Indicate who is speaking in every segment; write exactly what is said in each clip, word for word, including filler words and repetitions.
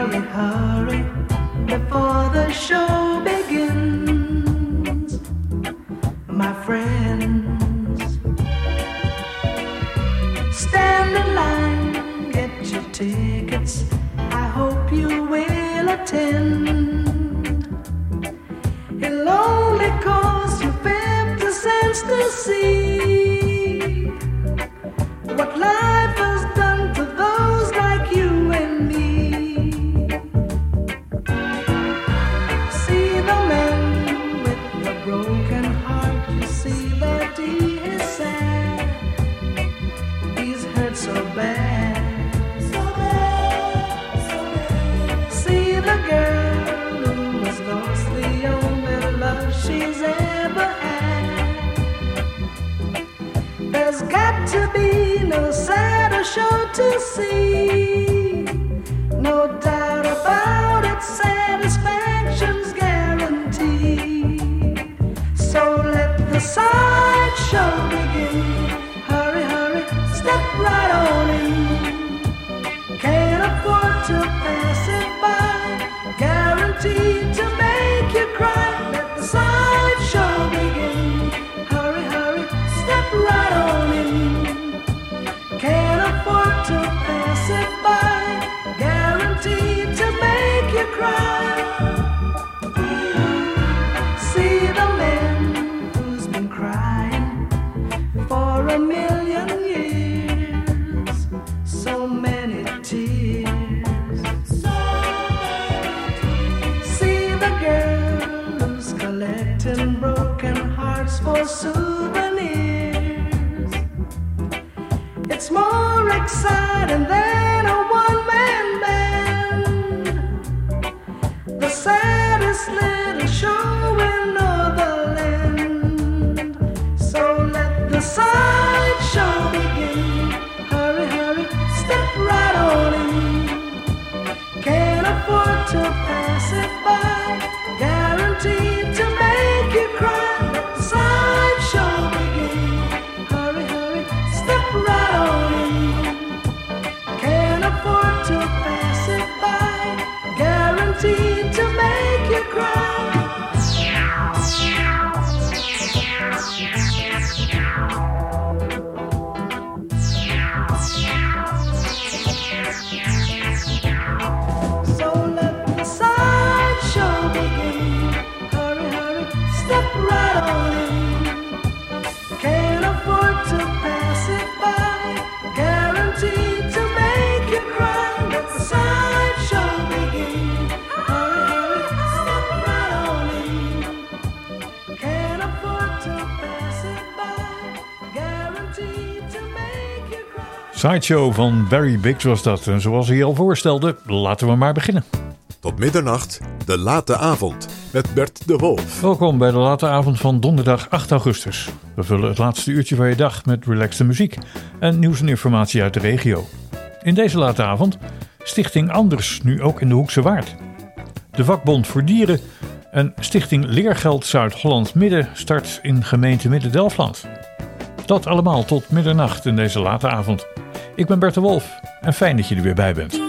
Speaker 1: hurry, hurry before the show begins, my friends. Stand in line, get your tickets. I hope you will attend. It'll only cost you fifty cents to see what life has done to those like you and me. See the man with the broken heart, you see that he is sad. He's hurt so bad, so bad, so bad. See the girl who was lost, the only love she's ever had. There's got to be no sadder show to see. No doubt about it, satisfaction's guaranteed. So let the sideshow begin. Hurry, hurry, step right on in. Can't afford to pass it by. Guaranteed to make you cry. Let the sideshow begin. Hurry, hurry, step right on in. Can't afford to pass it by. Guaranteed to make you cry. See the man who's been crying for a million years. So many tears. So many tears. See the girl who's collecting broken hearts for souvenirs. It's more exciting than a one-man band. The saddest little show in all the land. So let the sideshow begin. Hurry, hurry, step right on in. Can't afford to pass it by. Guaranteed to make you cry. Let the sideshow begin. Hurry, hurry, step right on in. Can't afford to pass it by. Guaranteed to make you cry. So let the sideshow begin. Hurry, hurry, step right on in. Can't afford to pass it by. Guaranteed to make you cry. Let the sideshow begin. Hurry, hurry, step right on in. Can't afford to pass it by. Guaranteed to make you cry.
Speaker 2: Sideshow van Barry Biggs was dat. En zoals hij al voorstelde, laten we maar beginnen.
Speaker 3: Tot middernacht, de late avond, met Bert de Wolf.
Speaker 2: Welkom bij de late avond van donderdag acht augustus. We vullen het laatste uurtje van je dag met relaxte muziek en nieuws en informatie uit de regio. In deze late avond Stichting Anders, nu ook in de Hoekse Waard. De Vakbond voor Dieren en Stichting Leergeld Zuid-Holland Midden start in gemeente Midden-Delfland. Dat allemaal tot middernacht in deze late avond. Ik ben Bert de Wolf en fijn dat je er weer bij bent.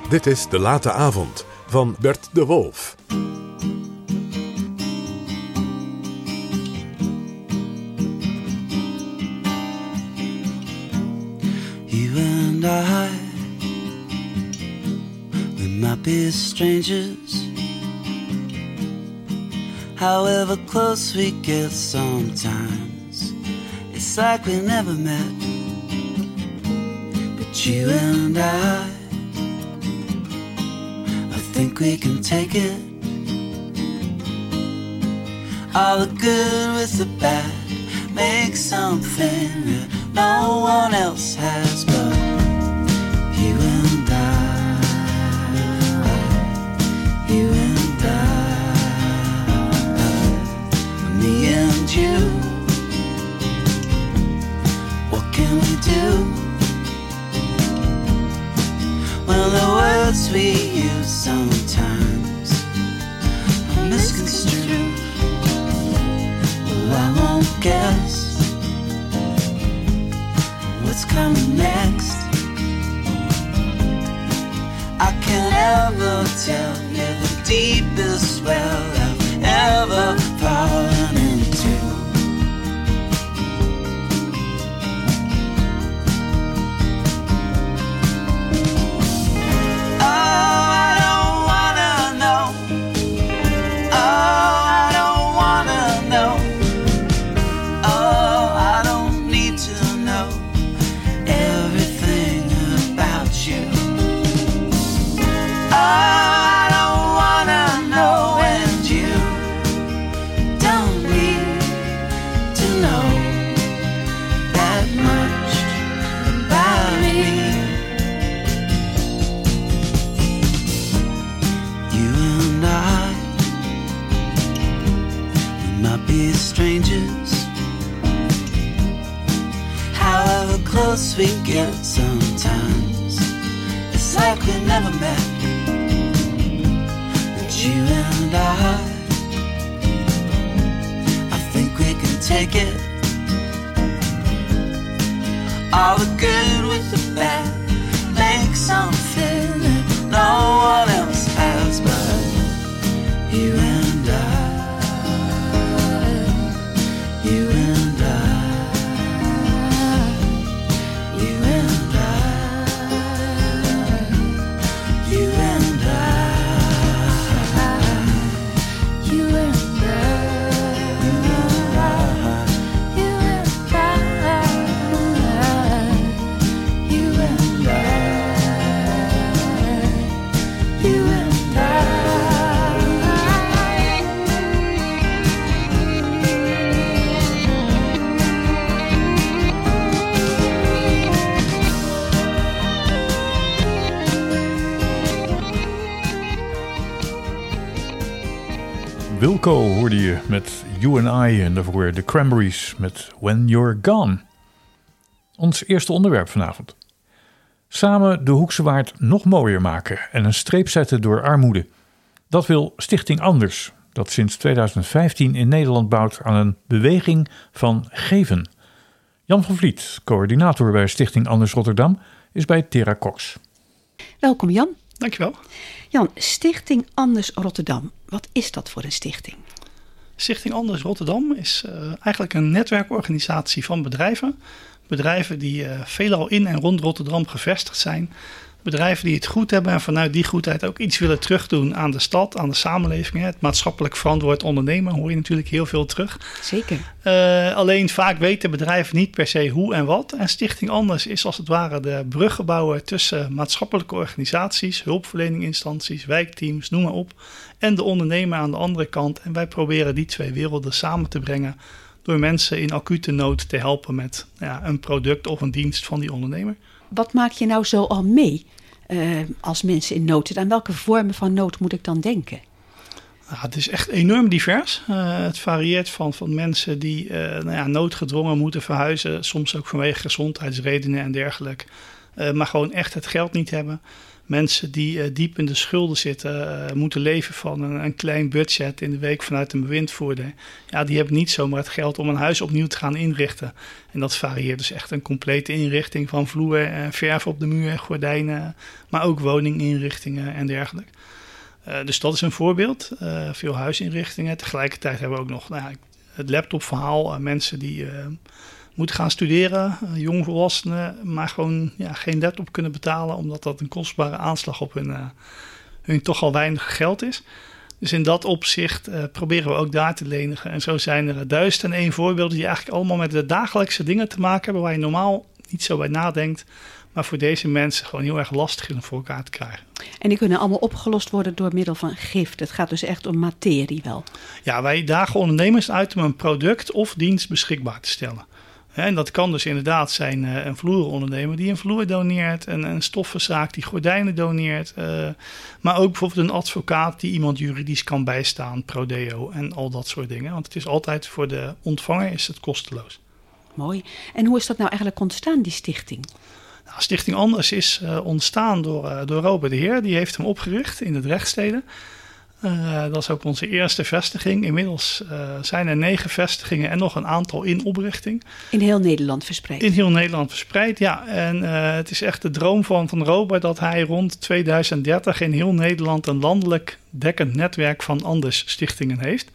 Speaker 3: Dit is De Late Avond van Bert de Wolf.
Speaker 4: You and I, we might be strangers. However close we get sometimes, it's like we never met. But you and I, I think we can take it. All the good with the bad, make something that no one else has but you and I, you and I, me and you. What can we do when the words we use sometimes are misconstrued? Well, I won't guess what's coming next. I can't ever tell you the deepest well I've ever fallen into. Oh, I don't wanna know. Oh, I don't wanna know. Oh, I don't need to know everything about you. Oh, I don't wanna know, and you don't need to know that much about me. You and I, we might be strangers. However close we get sometimes, it's like we never met. But you and I, I think we can take it. All the good with the bad, make something that no one else has but you and I, you and I. You and I, you and I, you and I, you and I, you and I, you and I.
Speaker 2: Wilco hoorde je met You and I en daarvoor de Cranberries met When You're Gone. Ons eerste onderwerp vanavond. Samen de Hoekse Waard nog mooier maken en een streep zetten door armoede. Dat wil Stichting Anders, dat sinds tweeduizend vijftien in Nederland bouwt aan een beweging van geven. Jan van Vliet, coördinator bij Stichting Anders Rotterdam, is bij Tera Cox.
Speaker 5: Welkom Jan.
Speaker 6: Dankjewel.
Speaker 5: Jan, Stichting Anders Rotterdam. Wat is dat voor een stichting?
Speaker 6: Stichting Anders Rotterdam is uh, eigenlijk een netwerkorganisatie van bedrijven. Bedrijven die uh, veelal in en rond Rotterdam gevestigd zijn. Bedrijven die het goed hebben en vanuit die goedheid ook iets willen terugdoen aan de stad, aan de samenleving. Het maatschappelijk verantwoord ondernemen hoor je natuurlijk heel veel terug.
Speaker 5: Zeker.
Speaker 6: Uh, alleen vaak weten bedrijven niet per se hoe en wat. En Stichting Anders is als het ware de bruggenbouwer tussen maatschappelijke organisaties, hulpverleninginstanties, wijkteams, noem maar op. En de ondernemer aan de andere kant. En wij proberen die twee werelden samen te brengen door mensen in acute nood te helpen met ja, een product of een dienst van die ondernemer.
Speaker 5: Wat maak je nou zo al mee uh, als mensen in nood zitten? Aan welke vormen van nood moet ik dan denken?
Speaker 6: Nou, het is echt enorm divers. Uh, het varieert van, van mensen die uh, nou ja, noodgedwongen moeten verhuizen. Soms ook vanwege gezondheidsredenen en dergelijke. uh, maar gewoon echt het geld niet hebben. Mensen die uh, diep in de schulden zitten, uh, moeten leven van een, een klein budget in de week vanuit een bewindvoerder. Ja, die hebben niet zomaar het geld om een huis opnieuw te gaan inrichten. En dat varieert dus echt een complete inrichting van vloer, uh, verf op de muur, gordijnen, maar ook woninginrichtingen en dergelijke. Uh, dus dat is een voorbeeld. Uh, veel huisinrichtingen. Tegelijkertijd hebben we ook nog nou, het laptopverhaal. Uh, mensen die uh, moeten gaan studeren, uh, jongvolwassenen, maar gewoon ja, geen laptop kunnen betalen, omdat dat een kostbare aanslag op hun, uh, hun toch al weinig geld is. Dus in dat opzicht uh, proberen we ook daar te lenigen. En zo zijn er duizend en één voorbeelden die eigenlijk allemaal met de dagelijkse dingen te maken hebben, waar je normaal niet zo bij nadenkt, maar voor deze mensen gewoon heel erg lastig is om voor elkaar te krijgen.
Speaker 5: En die kunnen allemaal opgelost worden door middel van gift. Het gaat dus echt om materie wel.
Speaker 6: Ja, wij dagen ondernemers uit om een product of dienst beschikbaar te stellen. En dat kan dus inderdaad zijn uh, een vloerondernemer die een vloer doneert, een, een stoffenzaak die gordijnen doneert, uh, maar ook bijvoorbeeld een advocaat die iemand juridisch kan bijstaan, prodeo en al dat soort dingen. Want het is altijd voor de ontvanger is het kosteloos.
Speaker 5: Mooi. En hoe is dat nou eigenlijk ontstaan, die stichting?
Speaker 6: Nou, Stichting Anders is uh, ontstaan door, uh, door Robert de Heer. Die heeft hem opgericht in de Drechtstede. Uh, dat is ook onze eerste vestiging. Inmiddels uh, zijn er negen vestigingen en nog een aantal in oprichting.
Speaker 5: In heel Nederland verspreid? In
Speaker 6: heel Nederland verspreid, ja. En uh, het is echt de droom van, van Robert dat hij rond tweeduizend dertig in heel Nederland een landelijk dekkend netwerk van Anders stichtingen heeft.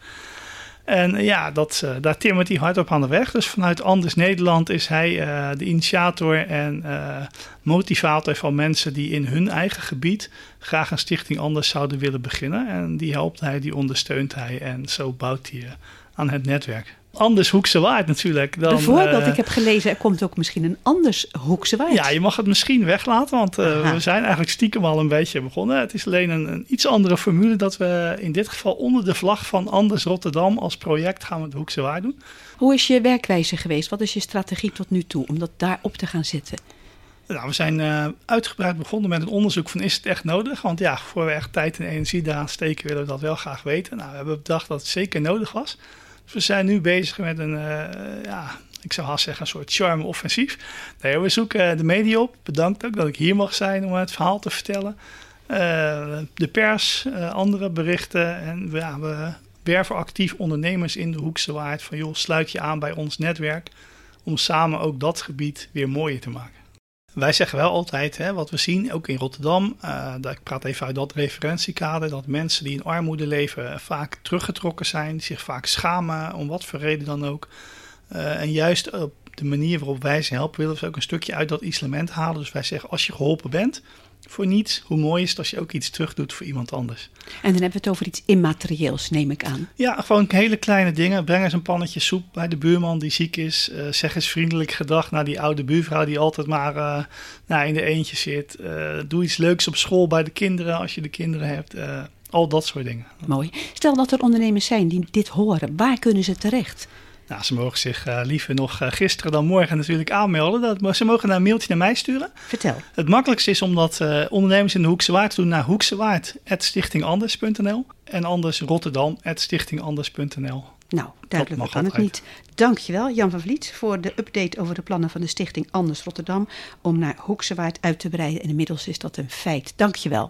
Speaker 6: En ja, dat, uh, daar timmert hij hard op aan de weg. Dus vanuit Anders Nederland is hij uh, de initiator en uh, motivator van mensen die in hun eigen gebied graag een stichting Anders zouden willen beginnen. En die helpt hij, die ondersteunt hij en zo bouwt hij uh, aan het netwerk. Anders Hoekse Waard natuurlijk. Dan,
Speaker 5: Bijvoorbeeld,
Speaker 6: uh,
Speaker 5: ik heb gelezen, er komt ook misschien een Anders Hoekse Waard.
Speaker 6: Ja, je mag het misschien weglaten, want uh, we zijn eigenlijk stiekem al een beetje begonnen. Het is alleen een, een iets andere formule dat we in dit geval onder de vlag van Anders Rotterdam als project gaan we de Hoekse Waard doen.
Speaker 5: Hoe is je werkwijze geweest? Wat is je strategie tot nu toe om dat daarop te gaan zetten?
Speaker 6: Nou, we zijn uh, uitgebreid begonnen met een onderzoek van is het echt nodig? Want ja, voor we echt tijd en energie daaraan steken willen we dat wel graag weten. Nou, we hebben bedacht dat het zeker nodig was. Dus we zijn nu bezig met een, uh, ja, ik zou haast zeggen, een soort charme-offensief. Nee, we zoeken de media op. Bedankt ook dat ik hier mag zijn om het verhaal te vertellen. Uh, de pers, uh, andere berichten. En we, ja, we werven actief ondernemers in de Hoekse Waard. Van joh, sluit je aan bij ons netwerk. Om samen ook dat gebied weer mooier te maken. Wij zeggen wel altijd, hè, wat we zien, ook in Rotterdam, uh, dat, ik praat even uit dat referentiekader, dat mensen die in armoede leven vaak teruggetrokken zijn, zich vaak schamen, om wat voor reden dan ook. Uh, en juist op de manier waarop wij ze helpen, willen we ook een stukje uit dat isolement halen. Dus wij zeggen, als je geholpen bent voor niets, hoe mooi is het als je ook iets terug doet voor iemand anders.
Speaker 5: En dan hebben we het over iets immaterieels, neem ik aan.
Speaker 6: Ja, gewoon hele kleine dingen. Breng eens een pannetje soep bij de buurman die ziek is. Uh, zeg eens vriendelijk gedag naar die oude buurvrouw die altijd maar uh, nou, in de eentje zit. Uh, doe iets leuks op school bij de kinderen als je de kinderen hebt. Uh, al dat soort dingen.
Speaker 5: Mooi. Stel dat er ondernemers zijn die dit horen. Waar kunnen ze terecht?
Speaker 6: Nou, ze mogen zich uh, liever nog uh, gisteren dan morgen natuurlijk aanmelden. Dat, ze mogen een mailtje naar mij sturen.
Speaker 5: Vertel.
Speaker 6: Het makkelijkste is om dat uh, ondernemers in de Hoekse Waard te doen naar hoeksewaard apenstaartje stichtinganders punt n l en anders Rotterdam apenstaartje stichtinganders punt n l.
Speaker 5: Nou, duidelijker kan het niet. Dankjewel Jan van Vliet voor de update over de plannen van de Stichting Anders Rotterdam om naar Hoekse Waard uit te breiden. En inmiddels is dat een feit. Dankjewel.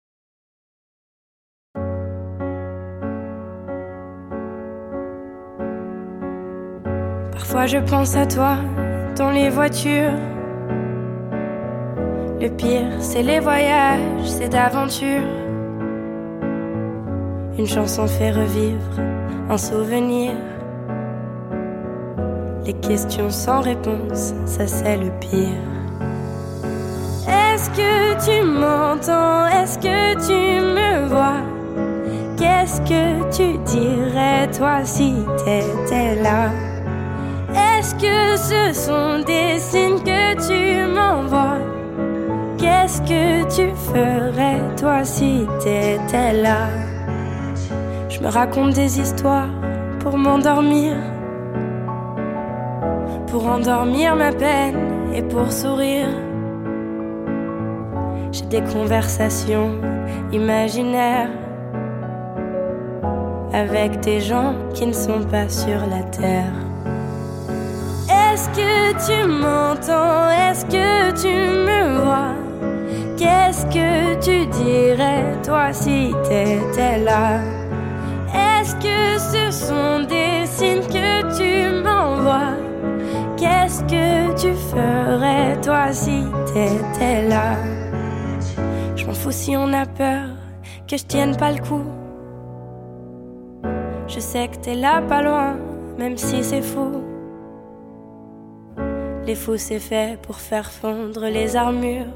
Speaker 7: Parfois je pense à toi dans les voitures. Le pire, c'est les voyages, c'est d'aventure. Une chanson fait revivre un souvenir. Les questions sans réponse, ça c'est le pire. Est-ce que tu m'entends? Est-ce que tu me vois? Qu'est-ce que tu dirais toi si t'étais là? Est-ce que ce sont des signes que tu m'envoies? Qu'est-ce que tu ferais toi si t'étais là? Je me raconte des histoires pour m'endormir, pour endormir ma peine et pour sourire. J'ai des conversations imaginaires avec des gens qui ne sont pas sur la terre. Est-ce que tu m'entends? Est-ce que tu me vois? toi si t'étais là? Est-ce que ce sont des signes que tu m'envoies? Qu'est-ce que tu ferais toi si t'étais là? Je m'en fous si on a peur que je tienne pas le coup. Je sais que t'es là pas loin, même si c'est fou. Les fous c'est fait pour faire fondre les armures,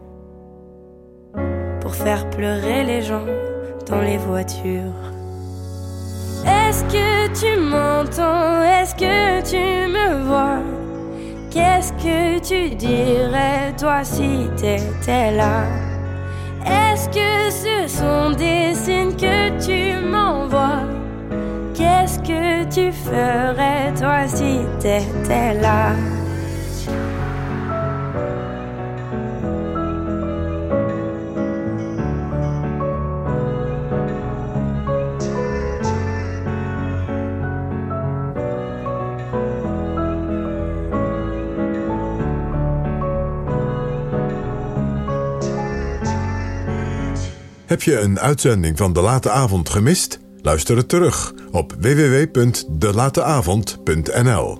Speaker 7: pour faire pleurer les gens dans les voitures. Est-ce que tu m'entends? Est-ce que tu me vois? Qu'est-ce que tu dirais toi si t'étais là? Est-ce que ce sont des signes que tu m'envoies? Qu'est-ce que tu ferais toi si t'étais là?
Speaker 3: Heb je een uitzending van De Late Avond gemist? Luister het terug op w w w punt de late avond punt n l.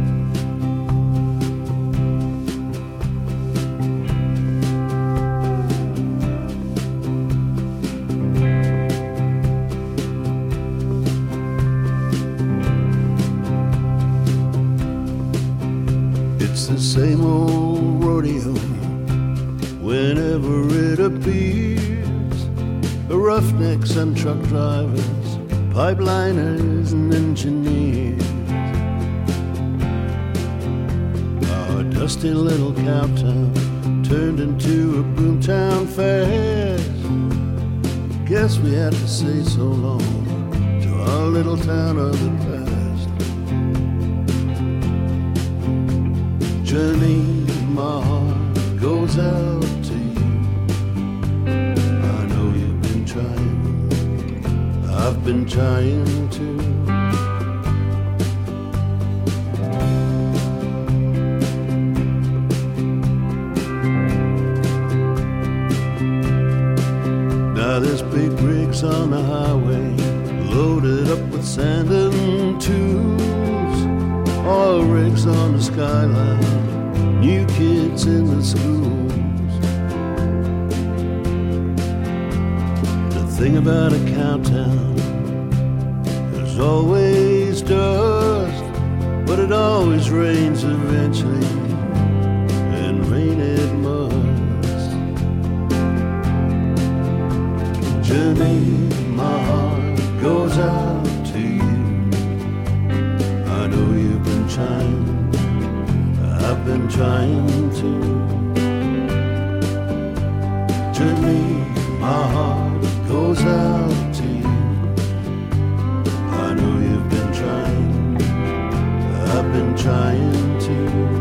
Speaker 8: It's the same old rodeo whenever it appears. Roughnecks and truck drivers, pipeliners and engineers. Our dusty little cowtown turned into a boomtown fast. Guess we had to say so long to our little town of the past. Journey, my heart goes out to you. I've been trying to. Now there's big rigs on the highway, loaded up with sand and tools. Oil rigs on the skyline, new kids in the schools. The thing about a cowtown, there's always dust, but it always rains eventually, and rain it must. Journey, my heart goes out to you. I know you've been trying, I've been trying to. Journey, my heart goes out to you. I know you've been trying, I've been trying to.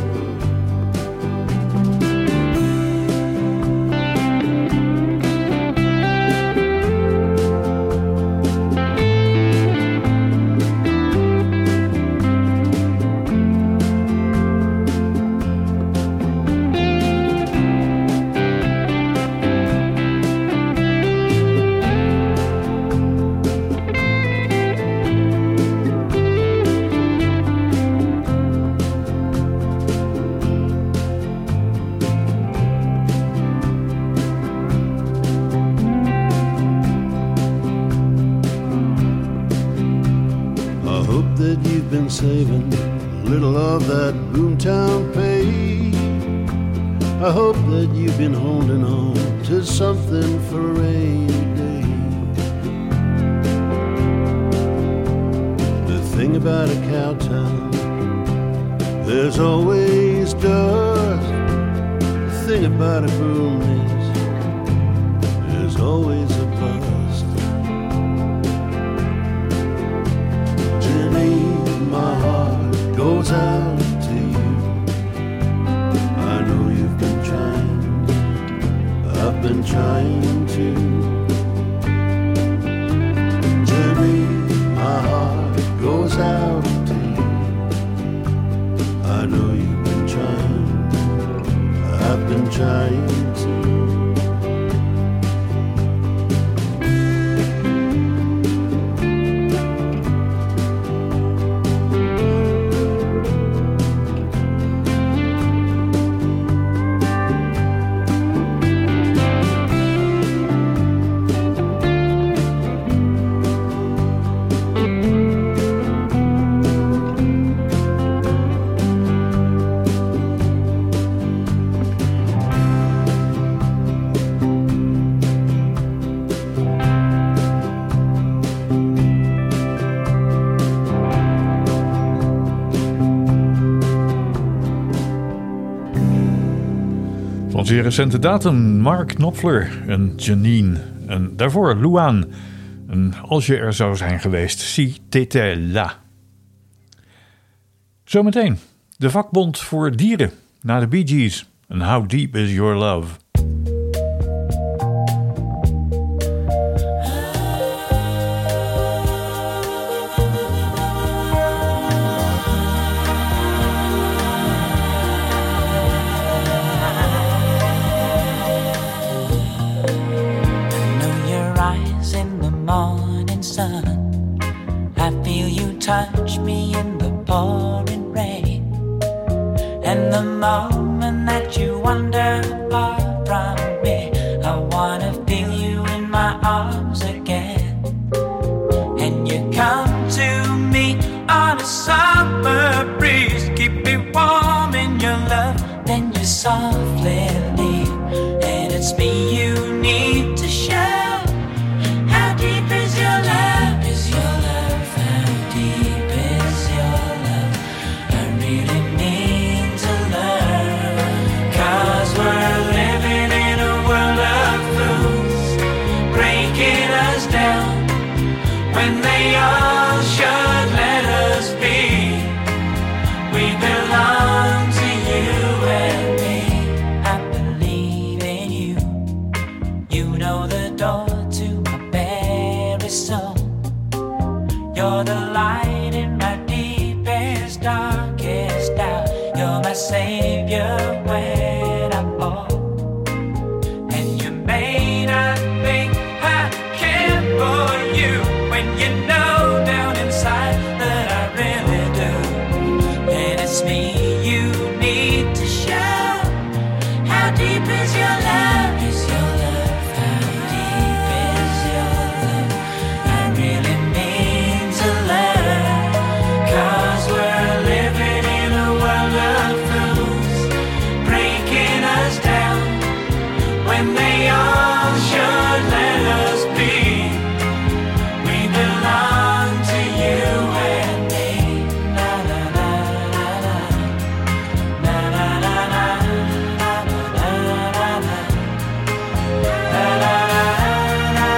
Speaker 8: Saving a little of that boomtown pay. I hope that you've been holding on to something for a rainy day. The thing about a cowtown, there's always dust. The thing about a boom is, there's always a bust. Jenny, my heart goes out to you. I know you've been trying, I've been trying to. Jenny, my heart goes out to you. I know you've been trying, I've been trying to.
Speaker 2: Van zeer recente datum Mark Knopfler en Janine. En daarvoor Luan. En als je er zou zijn geweest, si t'étais là. Zometeen de vakbond voor dieren na de Bee Gees. En How Deep Is Your Love?
Speaker 4: Touch me in the pouring rain, and the moment that you wander far from me, I wanna feel you in my arms again. And you come to me on a summer breeze, keep me warm in your love, then you softly leave, and it's me you need to show. How deep is your love? Is your love? When they all should let us be, we belong to you and me. I believe in you. You know the door to my very soul. You're the light in my deepest, darkest doubt. You're my savior when I fall. And you may not think I care for you, when you know down inside that I really do. And it's me you need to show. How deep is your love? Is your love? How deep is your love? I really mean to love. 'Cause we're living in a world of fools, breaking us down when they all should let us be. Belong to you and me. Na na na na na. Na na na na. Na na na na. Na na na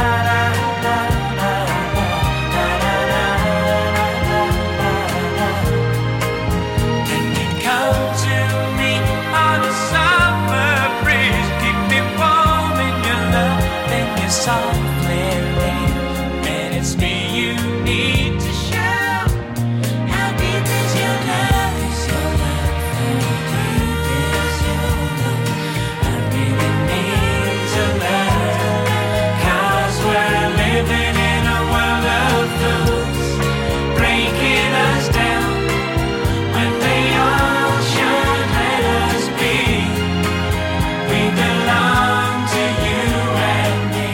Speaker 4: na. Can you come to me on a summer breeze, keep me warm in your love, then you softly leave. It's me you need to show. How deep is your love? Is your love? How deep is your love? I really need to love. 'Cause we're living in a world of fools, breaking us down when they all should let us be. We belong to you and me.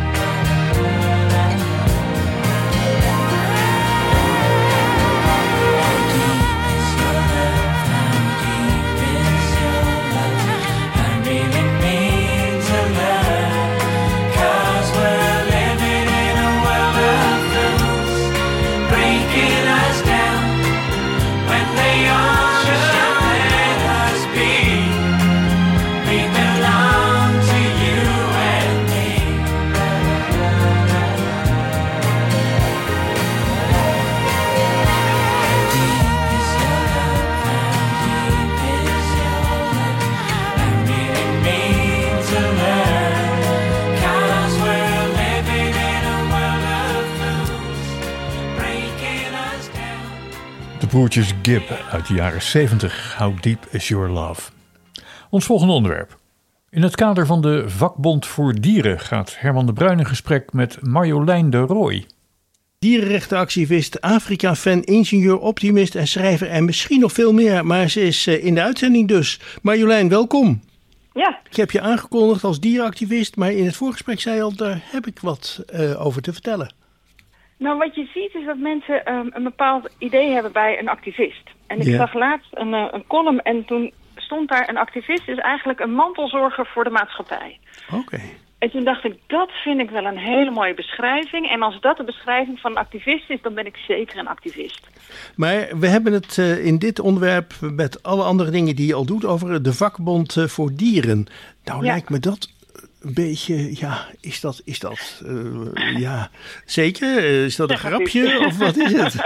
Speaker 2: De broertjes Gibb uit de jaren zeventig. How Deep Is Your Love? Ons volgende onderwerp. In het kader van de vakbond voor dieren gaat Herman de Bruin in gesprek met Marjolein de Rooij.
Speaker 9: Dierenrechtenactivist, Afrika-fan, ingenieur, optimist en schrijver en misschien nog veel meer. Maar ze is in de uitzending dus. Marjolein, welkom.
Speaker 10: Ja.
Speaker 9: Ik heb je aangekondigd als dierenactivist, maar in het voorgesprek zei je al, daar heb ik wat uh, over te vertellen.
Speaker 10: Nou, wat je ziet is dat mensen um, een bepaald idee hebben bij een activist. En ik ja. zag laatst een, uh, een column en toen stond daar: een activist is eigenlijk een mantelzorger voor de maatschappij.
Speaker 9: Oké. Okay.
Speaker 10: En toen dacht ik, dat vind ik wel een hele mooie beschrijving. En als dat de beschrijving van een activist is, dan ben ik zeker een activist.
Speaker 9: Maar we hebben het uh, in dit onderwerp met alle andere dingen die je al doet over de vakbond uh, voor dieren. Nou ja. Lijkt me dat een beetje, ja, is dat, is dat, uh, ja, zeker? Uh, is dat een grapje of wat is het?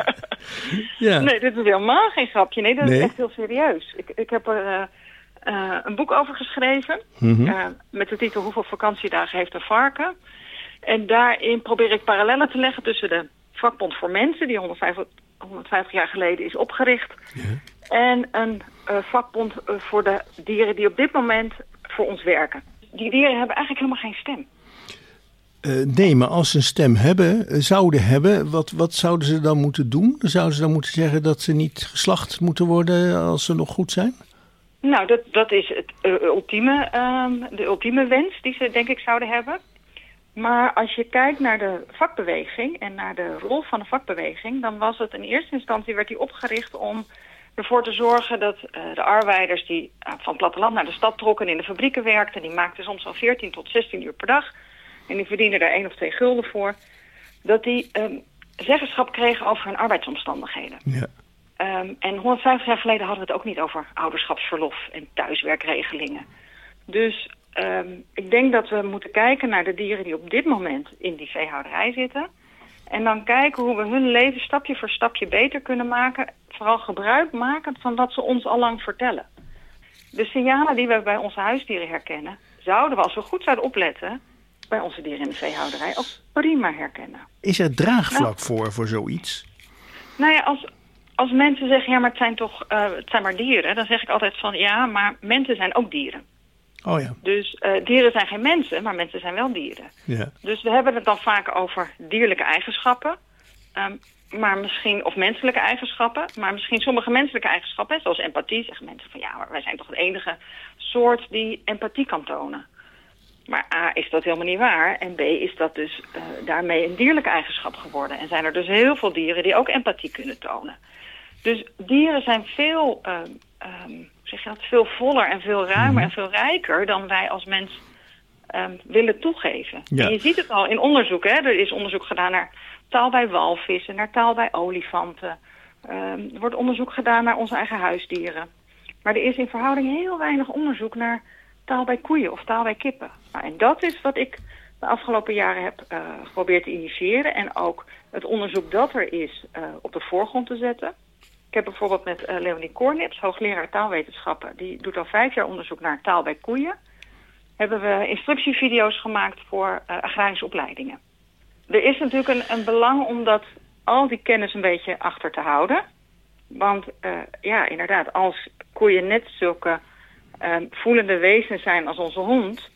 Speaker 9: Ja.
Speaker 10: Nee, dit is helemaal geen grapje. Nee, dat
Speaker 9: nee.
Speaker 10: is echt heel serieus. Ik, ik heb er uh, uh, een boek over geschreven. Mm-hmm. Uh, met de titel Hoeveel vakantiedagen heeft een varken? En daarin probeer ik parallellen te leggen tussen de vakbond voor mensen, die honderdvijftig jaar geleden is opgericht, ja. en een uh, vakbond uh, voor de dieren die op dit moment voor ons werken. Die dieren hebben eigenlijk helemaal geen stem.
Speaker 9: Uh, nee, maar als ze een stem hebben, uh, zouden hebben, wat, wat zouden ze dan moeten doen? Zouden ze dan moeten zeggen dat ze niet geslacht moeten worden als ze nog goed zijn?
Speaker 10: Nou, dat, dat is het uh, ultieme, uh, de ultieme wens die ze denk ik zouden hebben. Maar als je kijkt naar de vakbeweging en naar de rol van de vakbeweging, dan was het in eerste instantie werd die opgericht om ervoor te zorgen dat uh, de arbeiders die uh, van het platteland naar de stad trokken en in de fabrieken werkten, die maakten soms al veertien tot zestien uur per dag en die verdienden daar één of twee gulden voor, dat die um, zeggenschap kregen over hun arbeidsomstandigheden. Ja. Um, en honderdvijftig jaar geleden hadden we het ook niet over ouderschapsverlof en thuiswerkregelingen. Dus um, ik denk dat we moeten kijken naar de dieren die op dit moment in die veehouderij zitten. En dan kijken hoe we hun leven stapje voor stapje beter kunnen maken. Vooral gebruik maken van wat ze ons al lang vertellen. De signalen die we bij onze huisdieren herkennen, zouden we, als we goed zouden opletten, bij onze dieren in de veehouderij ook prima herkennen.
Speaker 9: Is er draagvlak nou, voor, voor zoiets?
Speaker 10: Nou ja, als, als mensen zeggen, ja, maar het zijn toch uh, het zijn maar dieren, dan zeg ik altijd van, ja, maar mensen zijn ook dieren.
Speaker 9: Oh ja.
Speaker 10: Dus uh, dieren zijn geen mensen, maar mensen zijn wel dieren. Ja. Dus we hebben het dan vaak over dierlijke eigenschappen, um, maar misschien, of menselijke eigenschappen, maar misschien sommige menselijke eigenschappen, zoals empathie, zeggen mensen van, ja, maar wij zijn toch het enige soort die empathie kan tonen. Maar A, is dat helemaal niet waar. En B, is dat dus uh, daarmee een dierlijke eigenschap geworden. En zijn er dus heel veel dieren die ook empathie kunnen tonen. Dus dieren zijn veel, uh, um, zeg je dat, veel voller en veel ruimer mm-hmm. en veel rijker dan wij als mens um, willen toegeven. Ja. En je ziet het al in onderzoek. Hè? Er is onderzoek gedaan naar taal bij walvissen, naar taal bij olifanten. Um, er wordt onderzoek gedaan naar onze eigen huisdieren. Maar er is in verhouding heel weinig onderzoek naar taal bij koeien of taal bij kippen. Nou, en dat is wat ik de afgelopen jaren heb uh, geprobeerd te initiëren. En ook het onderzoek dat er is uh, op de voorgrond te zetten. Ik heb bijvoorbeeld met uh, Leonie Kornips, hoogleraar taalwetenschappen. Die doet al vijf jaar onderzoek naar taal bij koeien. Hebben we instructievideo's gemaakt voor uh, agrarische opleidingen. Er is natuurlijk een, een belang om dat, al die kennis een beetje achter te houden. Want uh, ja, inderdaad, als koeien net zulke Uh, voelende wezens zijn als onze hond,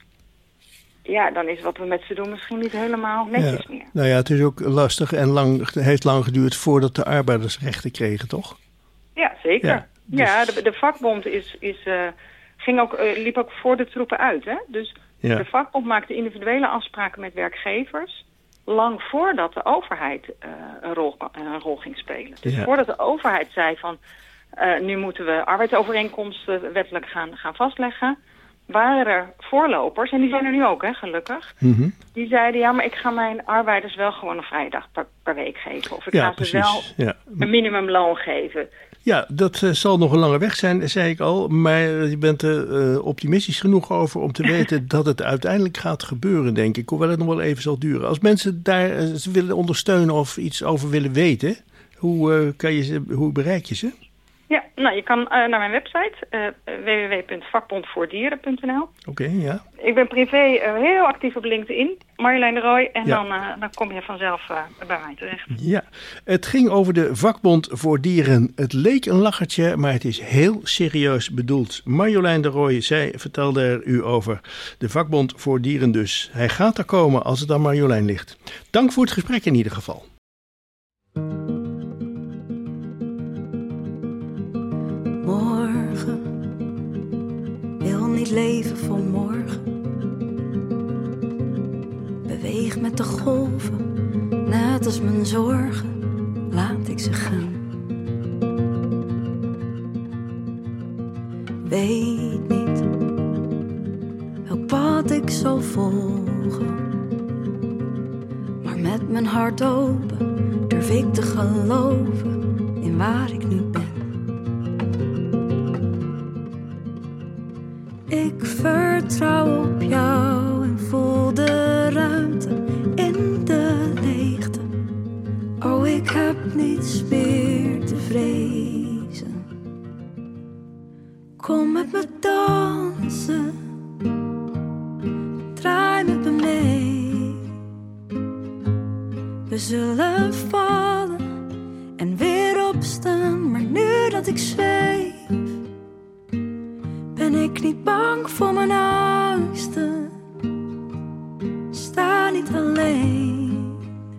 Speaker 10: ja, dan is wat we met ze doen misschien niet helemaal netjes
Speaker 9: ja.
Speaker 10: meer.
Speaker 9: Nou ja, het is ook lastig en lang, het heeft lang geduurd voordat de arbeiders rechten kregen, toch?
Speaker 10: Ja, zeker. Ja, dus... ja de, de vakbond is, is, uh, ging ook, uh, liep ook voor de troepen uit. Hè? Dus ja. de vakbond maakte individuele afspraken met werkgevers lang voordat de overheid uh, een, rol, een rol ging spelen. Dus ja. voordat de overheid zei van Uh, nu moeten we arbeidsovereenkomsten wettelijk gaan, gaan vastleggen. Waren er voorlopers, en die zijn er nu ook, hè, gelukkig. Mm-hmm. Die zeiden, ja, maar ik ga mijn arbeiders wel gewoon een vrije dag per, per week geven. Of ik
Speaker 9: ja,
Speaker 10: ga
Speaker 9: precies.
Speaker 10: ze wel ja. een minimumloon geven.
Speaker 9: Ja, dat uh, zal nog een lange weg zijn, zei ik al. Maar je bent er uh, optimistisch genoeg over om te weten dat het uiteindelijk gaat gebeuren, denk ik. Hoewel het nog wel even zal duren. Als mensen daar uh, willen ondersteunen of iets over willen weten, hoe, uh, kan je ze, hoe bereik je ze?
Speaker 10: Ja, nou, je kan uh, naar mijn website, uh, w w w punt vakbondvoordieren punt n l.
Speaker 9: Oké, okay, ja.
Speaker 10: Ik ben privé uh, heel actief op LinkedIn, Marjolein de Rooij, en ja. dan, uh, dan kom je vanzelf uh, bij mij terecht.
Speaker 9: Ja, het ging over de vakbond voor dieren. Het leek een lachertje, maar het is heel serieus bedoeld. Marjolein de Rooij, zij vertelde er u over. De vakbond voor dieren dus. Hij gaat er komen als het aan Marjolein ligt. Dank voor het gesprek in ieder geval.
Speaker 11: Morgen wil niet leven voor morgen. Beweeg met de golven, net als mijn zorgen, laat ik ze gaan. Weet niet welk pad dat ik zal volgen. Maar met mijn hart open durf ik te geloven in waar ik nu ben. Ik vertrouw op jou en voel de ruimte in de leegte. Oh, ik heb niets meer te vrezen. Kom met me dansen, draai met me mee. We zullen vallen en weer opstaan, maar nu dat ik zweef, ben ik niet bang voor mijn angsten. Sta niet alleen,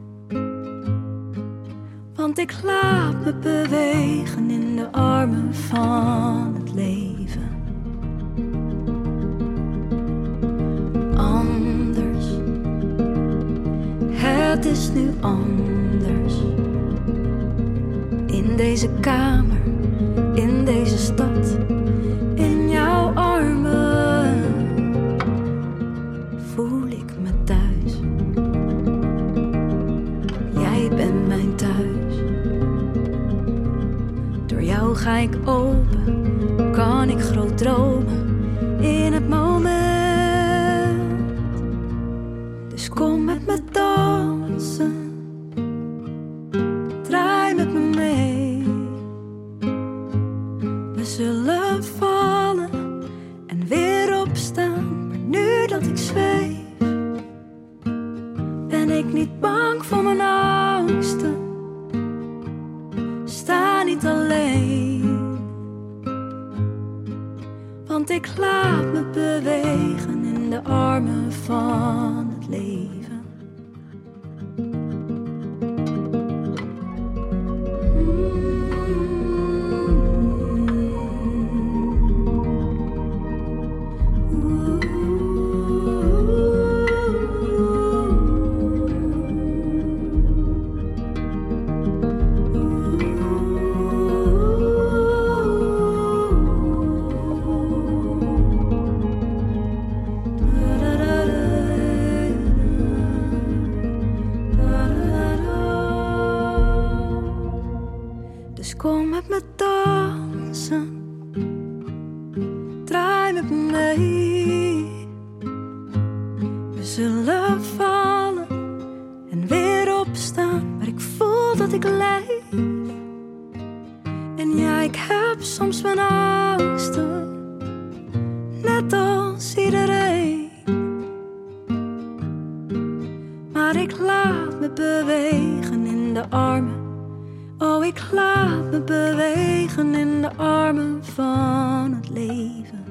Speaker 11: want ik laat me bewegen in de armen van het leven. Anders, het is nu anders. In deze kamer, in deze stad, in jouw armen voel ik me thuis. Jij bent mijn thuis. Door jou ga ik open, kan ik groot dromen in het moment. Dus kom met me dansen, draai met me mee. We zullen vallen en weer opstaan, maar nu dat ik zweef, ben ik niet bang voor mijn angsten. Sta niet alleen, want ik laat me bewegen in de armen van het leven. Dus kom met me dansen, draai met me mee. We zullen vallen en weer opstaan, maar ik voel dat ik leef. En ja, ik heb soms mijn angsten, net als iedereen. Maar ik laat me bewegen in de armen. Oh, ik laat me bewegen in de armen van het leven.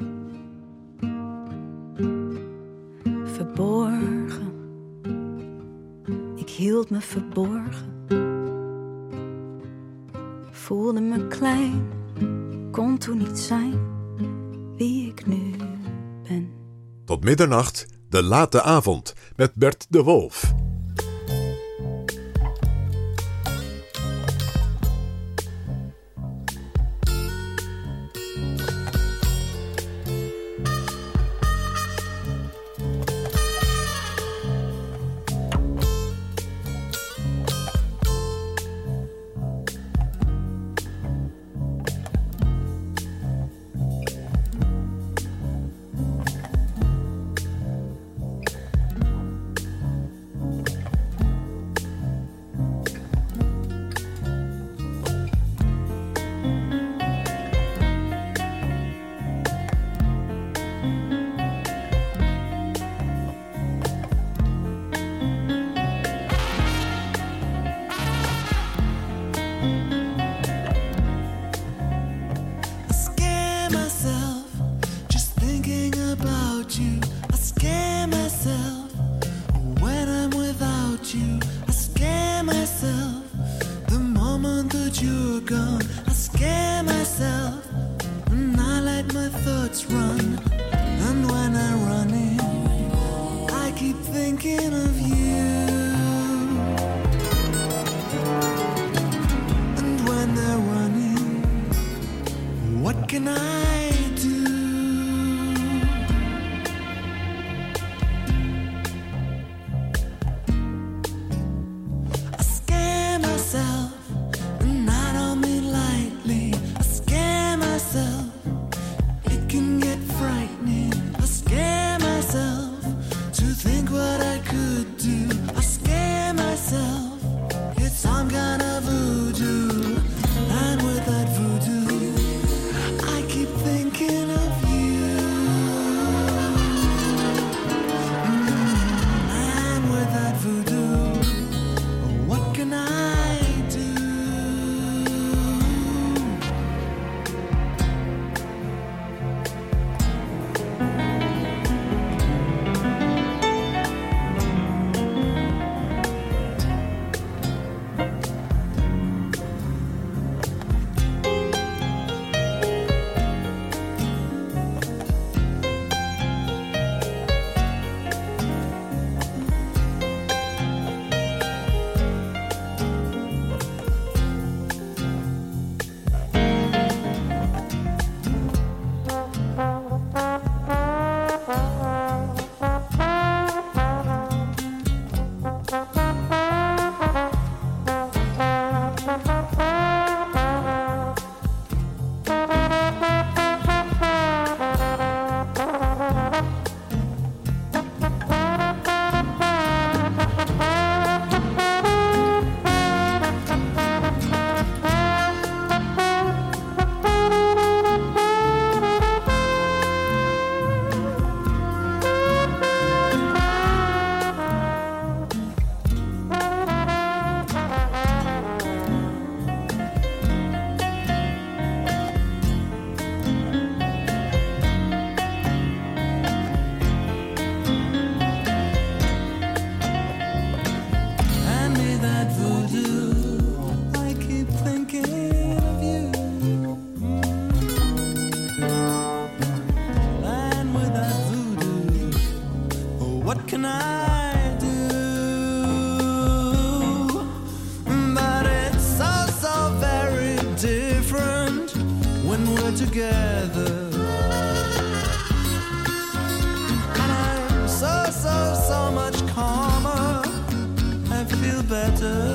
Speaker 11: Verborgen, ik hield me verborgen. Voelde me klein, kon toen niet zijn wie ik nu ben.
Speaker 3: Tot middernacht, de late avond met Bert de Wolf.
Speaker 12: What can I do?
Speaker 1: what can I do? But it's so, so very different when we're together. And I'm so, so, so much calmer. I feel better.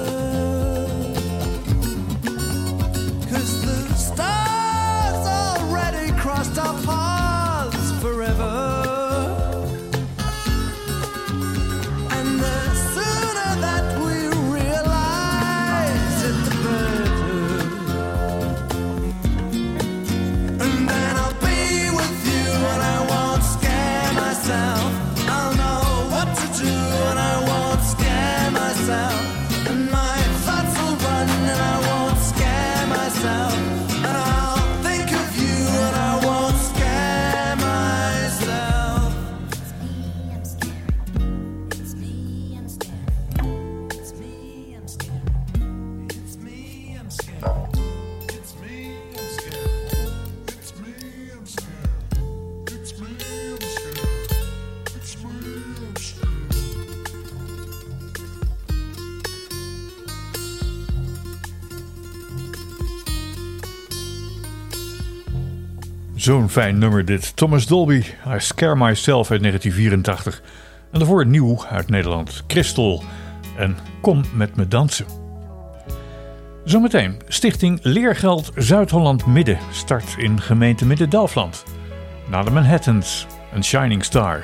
Speaker 1: Crossed our paths forever. And the sooner that we realize it, the better. And then I'll be with you and I won't scare myself. I'll know what to do and I won't scare myself. And my thoughts will run and I won't scare myself. And I'll think of you and I won't scare myself. It's me, I'm scared. It's me, I'm scared. It's me, I'm scared. It's me, I'm scared. It's me, I'm scared. It's me, I'm scared. It's me, I'm scared.
Speaker 2: Zo'n fijn nummer dit. Thomas Dolby, I Scare Myself uit negentien vierentachtig. En daarvoor nieuw uit Nederland, Christel en Kom met me dansen. Zometeen, Stichting Leergeld Zuid-Holland Midden start in gemeente Midden-Delfland. Na de Manhattans, een Shining Star.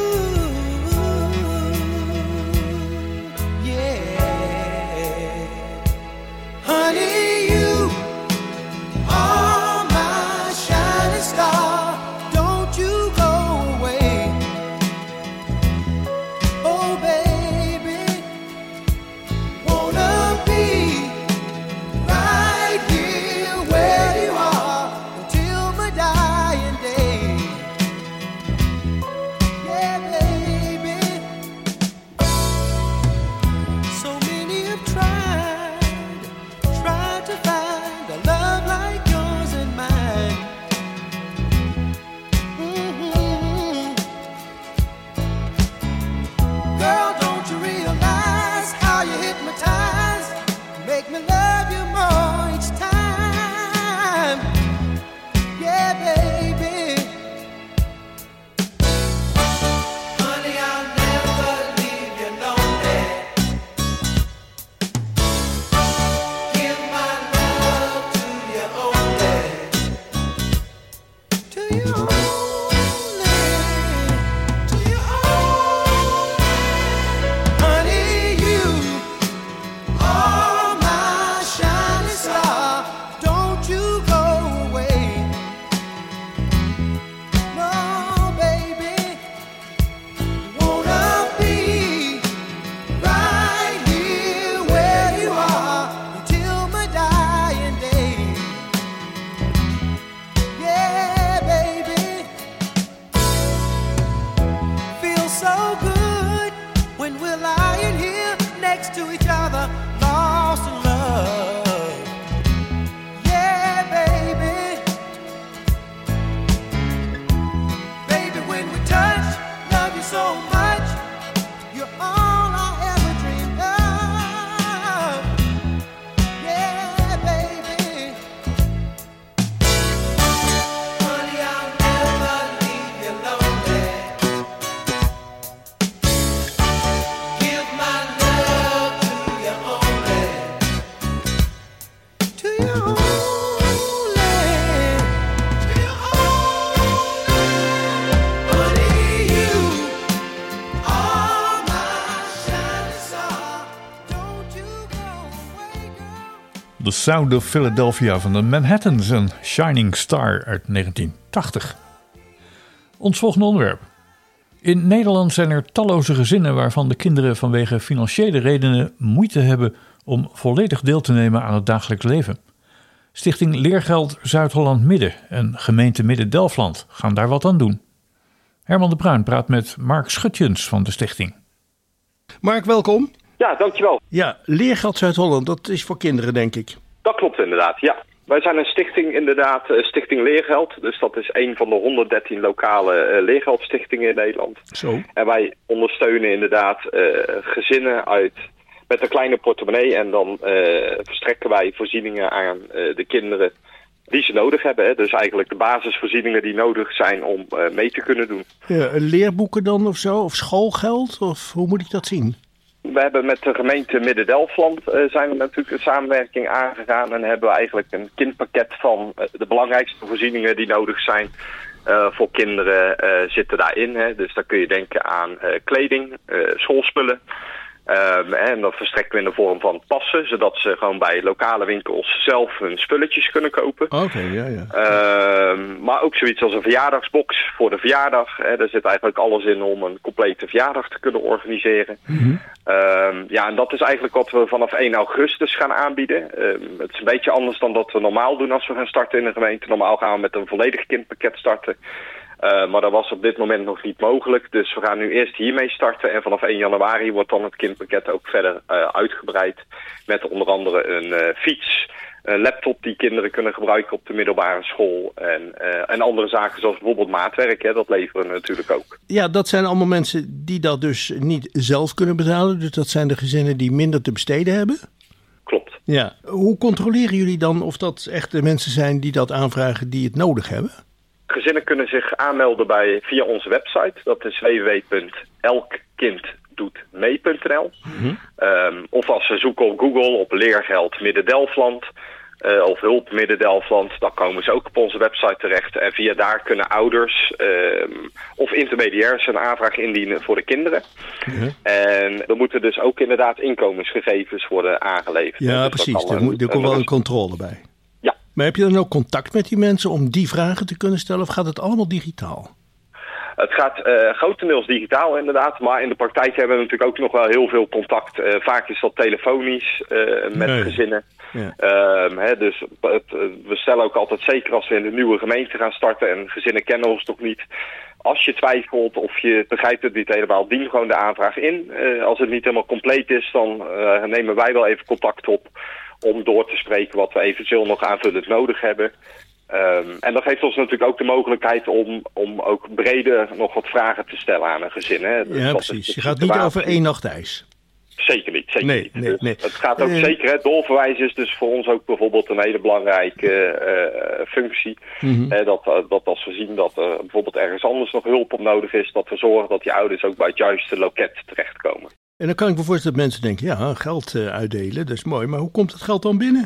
Speaker 2: The Sound of Philadelphia van de Manhattans en Shining Star uit negentien tachtig. Ons volgende onderwerp. In Nederland zijn er talloze gezinnen waarvan de kinderen vanwege financiële redenen moeite hebben om volledig deel te nemen aan het dagelijks leven. Stichting Leergeld Zuid-Holland Midden en gemeente Midden-Delfland gaan daar wat aan doen. Herman de Bruin praat met Mark Schutjens van de stichting.
Speaker 9: Mark, welkom.
Speaker 12: Ja, dankjewel.
Speaker 9: Ja, Leergeld Zuid-Holland, dat is voor kinderen, denk ik.
Speaker 12: Dat klopt inderdaad, ja. Wij zijn een stichting inderdaad, Stichting Leergeld. Dus dat is een van de honderddertien lokale uh, leergeldstichtingen in Nederland.
Speaker 9: Zo.
Speaker 12: En wij ondersteunen inderdaad uh, gezinnen uit met een kleine portemonnee. En dan uh, verstrekken wij voorzieningen aan uh, de kinderen die ze nodig hebben. Hè. Dus eigenlijk de basisvoorzieningen die nodig zijn om uh, mee te kunnen doen.
Speaker 9: Ja, leerboeken dan of zo? Of schoolgeld? Of hoe moet ik dat zien?
Speaker 12: We hebben met de gemeente Midden-Delfland uh, zijn we natuurlijk een samenwerking aangegaan. En hebben we eigenlijk een kindpakket van uh, de belangrijkste voorzieningen die nodig zijn uh, voor kinderen uh, zitten daarin. Hè. Dus dan kun je denken aan uh, kleding, uh, schoolspullen. Um, en dat verstrekken we in de vorm van passen, zodat ze gewoon bij lokale winkels zelf hun spulletjes kunnen kopen.
Speaker 9: Oké, okay, ja, ja.
Speaker 12: Um, maar ook zoiets als een verjaardagsbox voor de verjaardag. Hè. Daar zit eigenlijk alles in om een complete verjaardag te kunnen organiseren. Mm-hmm. Um, ja, en dat is eigenlijk wat we vanaf één augustus gaan aanbieden. Um, het is een beetje anders dan dat we normaal doen als we gaan starten in de gemeente. Normaal gaan we met een volledig kindpakket starten. Uh, maar dat was op dit moment nog niet mogelijk. Dus we gaan nu eerst hiermee starten. En vanaf één januari wordt dan het kindpakket ook verder uh, uitgebreid. Met onder andere een uh, fiets, een laptop die kinderen kunnen gebruiken op de middelbare school. En, uh, en andere zaken zoals bijvoorbeeld maatwerk. Hè, dat leveren we natuurlijk ook.
Speaker 9: Ja, dat zijn allemaal mensen die dat dus niet zelf kunnen betalen. Dus dat zijn de gezinnen die minder te besteden hebben.
Speaker 12: Klopt.
Speaker 9: Ja. Hoe controleren jullie dan of dat echt de mensen zijn die dat aanvragen die het nodig hebben?
Speaker 12: Gezinnen kunnen zich aanmelden bij, via onze website. Dat is w w w punt elk kind doet mee punt n l. Mm-hmm. Um, of als ze zoeken op Google op leergeld Midden-Delfland uh, of hulp Midden-Delfland, dan komen ze ook op onze website terecht. En via daar kunnen ouders um, of intermediairs een aanvraag indienen voor de kinderen. Mm-hmm. En er moeten dus ook inderdaad inkomensgegevens worden aangeleverd.
Speaker 9: Ja, dus precies. Er, moet, er komt wel een controle bij. Maar heb je dan ook contact met die mensen om die vragen te kunnen stellen of gaat het allemaal digitaal?
Speaker 12: Het gaat uh, grotendeels digitaal inderdaad, maar in de praktijk hebben we natuurlijk ook nog wel heel veel contact. Uh, vaak is dat telefonisch uh, met nee. gezinnen. Ja. Um, hè, dus het, we stellen ook altijd, zeker als we in de nieuwe gemeente gaan starten en gezinnen kennen ons nog niet. Als je twijfelt of je begrijpt het niet helemaal, dien gewoon de aanvraag in. Uh, als het niet helemaal compleet is, dan uh, nemen wij wel even contact op om door te spreken wat we eventueel nog aanvullend nodig hebben. Um, en dat geeft ons natuurlijk ook de mogelijkheid om, om ook breder nog wat vragen te stellen aan een gezin. Hè. Dus
Speaker 9: ja, precies. Je gaat niet over één nacht ijs.
Speaker 12: Zeker niet. Zeker
Speaker 9: nee,
Speaker 12: niet.
Speaker 9: Nee,
Speaker 12: dus
Speaker 9: nee.
Speaker 12: Het gaat ook uh, zeker, hè, doorverwijs is dus voor ons ook bijvoorbeeld een hele belangrijke uh, functie. Mm-hmm. Hè, dat, uh, dat als we zien dat er bijvoorbeeld ergens anders nog hulp op nodig is, dat we zorgen dat die ouders ook bij het juiste loket terechtkomen.
Speaker 9: En dan kan ik me voorstellen dat mensen denken, ja, geld uh, uitdelen, dat is mooi. Maar hoe komt het geld dan binnen?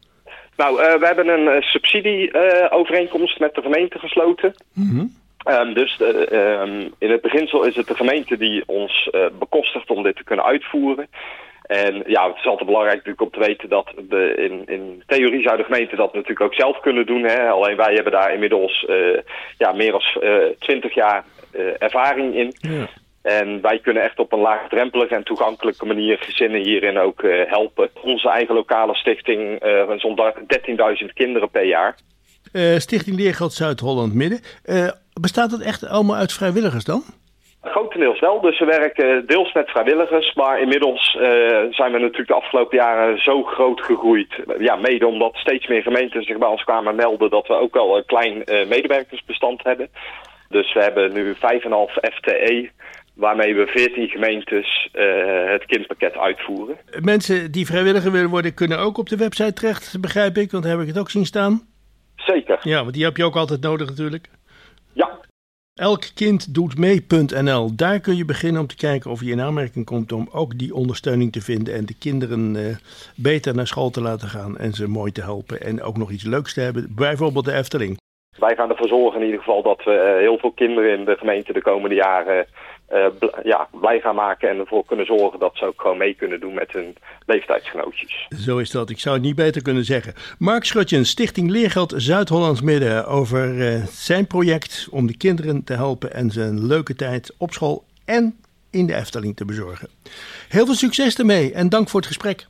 Speaker 12: Nou, uh, we hebben een uh, subsidieovereenkomst uh, met de gemeente gesloten. Mm-hmm. Um, dus uh, um, in het beginsel is het de gemeente die ons uh, bekostigt om dit te kunnen uitvoeren. En ja, het is altijd belangrijk natuurlijk om te weten dat de, in, in theorie zou de gemeente dat natuurlijk ook zelf kunnen doen. Hè? Alleen wij hebben daar inmiddels uh, ja, meer dan twintig jaar uh, ervaring in. Ja. En wij kunnen echt op een laagdrempelige en toegankelijke manier gezinnen hierin ook uh, helpen. Onze eigen lokale stichting, uh, zo'n dertienduizend kinderen per jaar.
Speaker 9: Uh, Stichting Leergeld Zuid-Holland Midden. Uh, bestaat dat echt allemaal uit vrijwilligers dan?
Speaker 12: Grotendeels wel. Dus we werken deels met vrijwilligers. Maar inmiddels uh, zijn we natuurlijk de afgelopen jaren zo groot gegroeid. Ja, mede omdat steeds meer gemeenten zich bij ons kwamen melden dat we ook wel een klein uh, medewerkersbestand hebben. Dus we hebben nu vijf komma vijf F T E... waarmee we veertien gemeentes uh, het kindpakket uitvoeren.
Speaker 9: Mensen die vrijwilliger willen worden, kunnen ook op de website terecht, begrijp ik. Want daar heb ik het ook zien staan.
Speaker 12: Zeker.
Speaker 9: Ja, want die heb je ook altijd nodig natuurlijk.
Speaker 12: Ja.
Speaker 9: elk kind doet mee punt n l. Daar kun je beginnen om te kijken of je in aanmerking komt om ook die ondersteuning te vinden en de kinderen uh, beter naar school te laten gaan en ze mooi te helpen en ook nog iets leuks te hebben. Bijvoorbeeld de Efteling.
Speaker 12: Wij gaan ervoor zorgen in ieder geval dat we uh, heel veel kinderen in de gemeente de komende jaren uh, bl- ja, blij gaan maken en ervoor kunnen zorgen dat ze ook gewoon mee kunnen doen met hun leeftijdsgenootjes.
Speaker 9: Zo is dat. Ik zou het niet beter kunnen zeggen. Mark Schutjens, Stichting Leergeld Zuid-Hollands Midden, over uh, zijn project om de kinderen te helpen en ze een leuke tijd op school en in de Efteling te bezorgen. Heel veel succes ermee en dank voor het gesprek.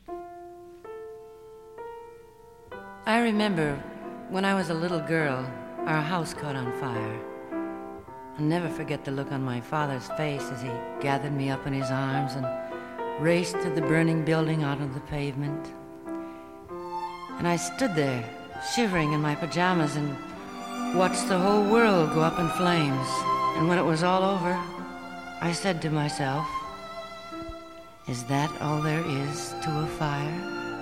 Speaker 13: I remember when I was a little girl, our house caught on fire. I'll never forget the look on my father's face as he gathered me up in his arms and raced to the burning building out on the pavement. And I stood there, shivering in my pajamas and watched the whole world go up in flames. And when it was all over, I said to myself, is that all there is to a fire?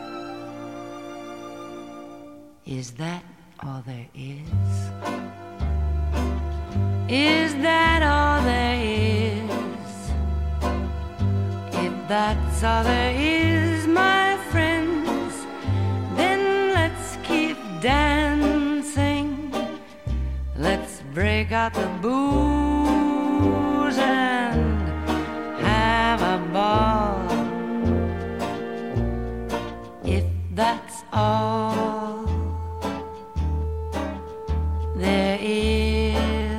Speaker 13: Is that all there is? Is that all there is? If that's all there is, my friends, then let's keep dancing. Let's break out the booze and have a ball. If that's all there is.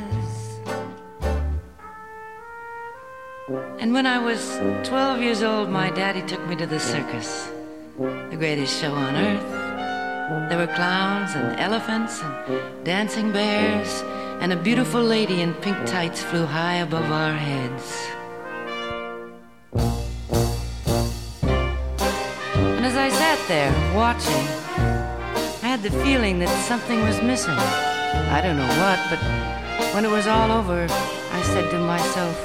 Speaker 13: And when I was twelve years old, my daddy took me to the circus, the greatest show on earth. There were clowns and elephants and dancing bears, and a beautiful lady in pink tights flew high above our heads. And as I sat there watching, I had the feeling that something was missing. I don't know what, but when it was all over, I said to myself,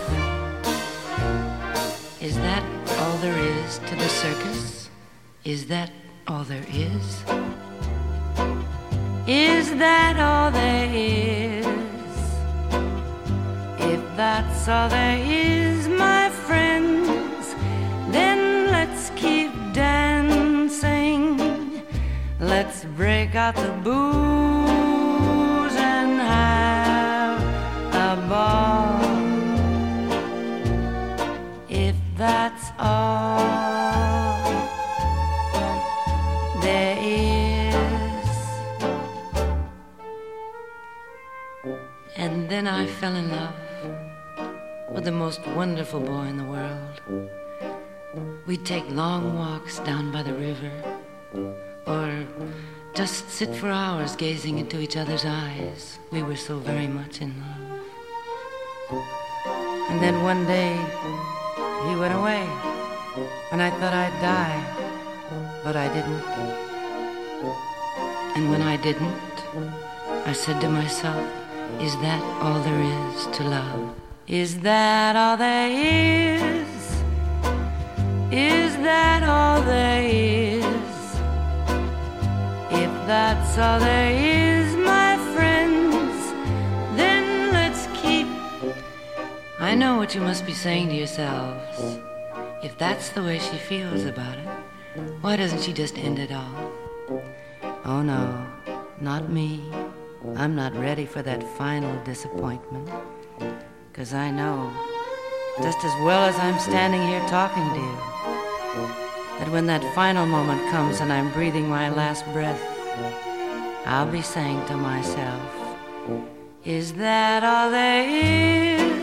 Speaker 13: is that all there is to the circus? Is that all there is? Is that all there is? If that's all there is, my friends, then let's keep dancing. Let's break out the booze and have a ball. If that's all there is. And then I fell in love with the most wonderful boy in the world. We'd take long walks down by the river, or just sit for hours gazing into each other's eyes. We were so very much in love. And then one day, he went away, and I thought I'd die, but I didn't. And when I didn't, I said to myself, is that all there is to love? Is that all there is? Is that all there is? If that's all there is, my friends, then let's keep. I know what you must be saying to yourselves. If that's the way she feels about it, why doesn't she just end it all? Oh no, not me. I'm not ready for that final disappointment. 'Cause I know, just as well as I'm standing here talking to you, that when that final moment comes and I'm breathing my last breath, I'll be saying to myself, is that all there is?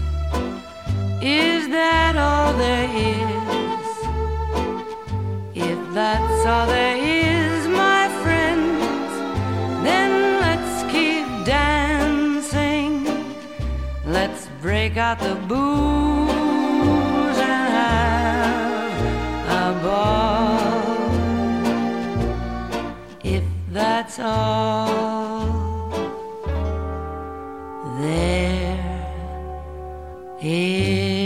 Speaker 13: Is that all there is? If that's all there is, my friends, then let's keep dancing. Let's break out the booze and have a ball. If that's all there is.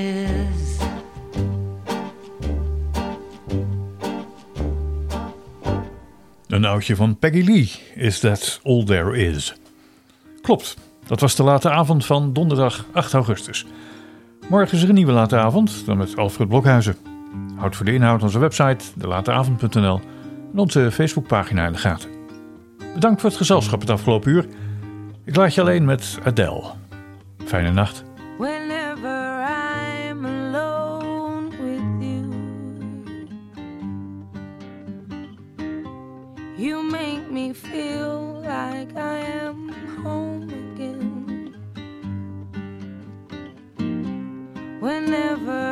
Speaker 2: Een oudje van Peggy Lee, Is That All There Is. Klopt, dat was de late avond van donderdag acht augustus. Morgen is er een nieuwe late avond, dan met Alfred Blokhuizen. Houd voor de inhoud onze website, de late avond punt n l en onze Facebookpagina in de gaten. Bedankt voor het gezelschap het afgelopen uur. Ik laat je alleen met Adele. Fijne nacht.
Speaker 11: Whenever I'm alone with you, you make me feel like I am home again. Whenever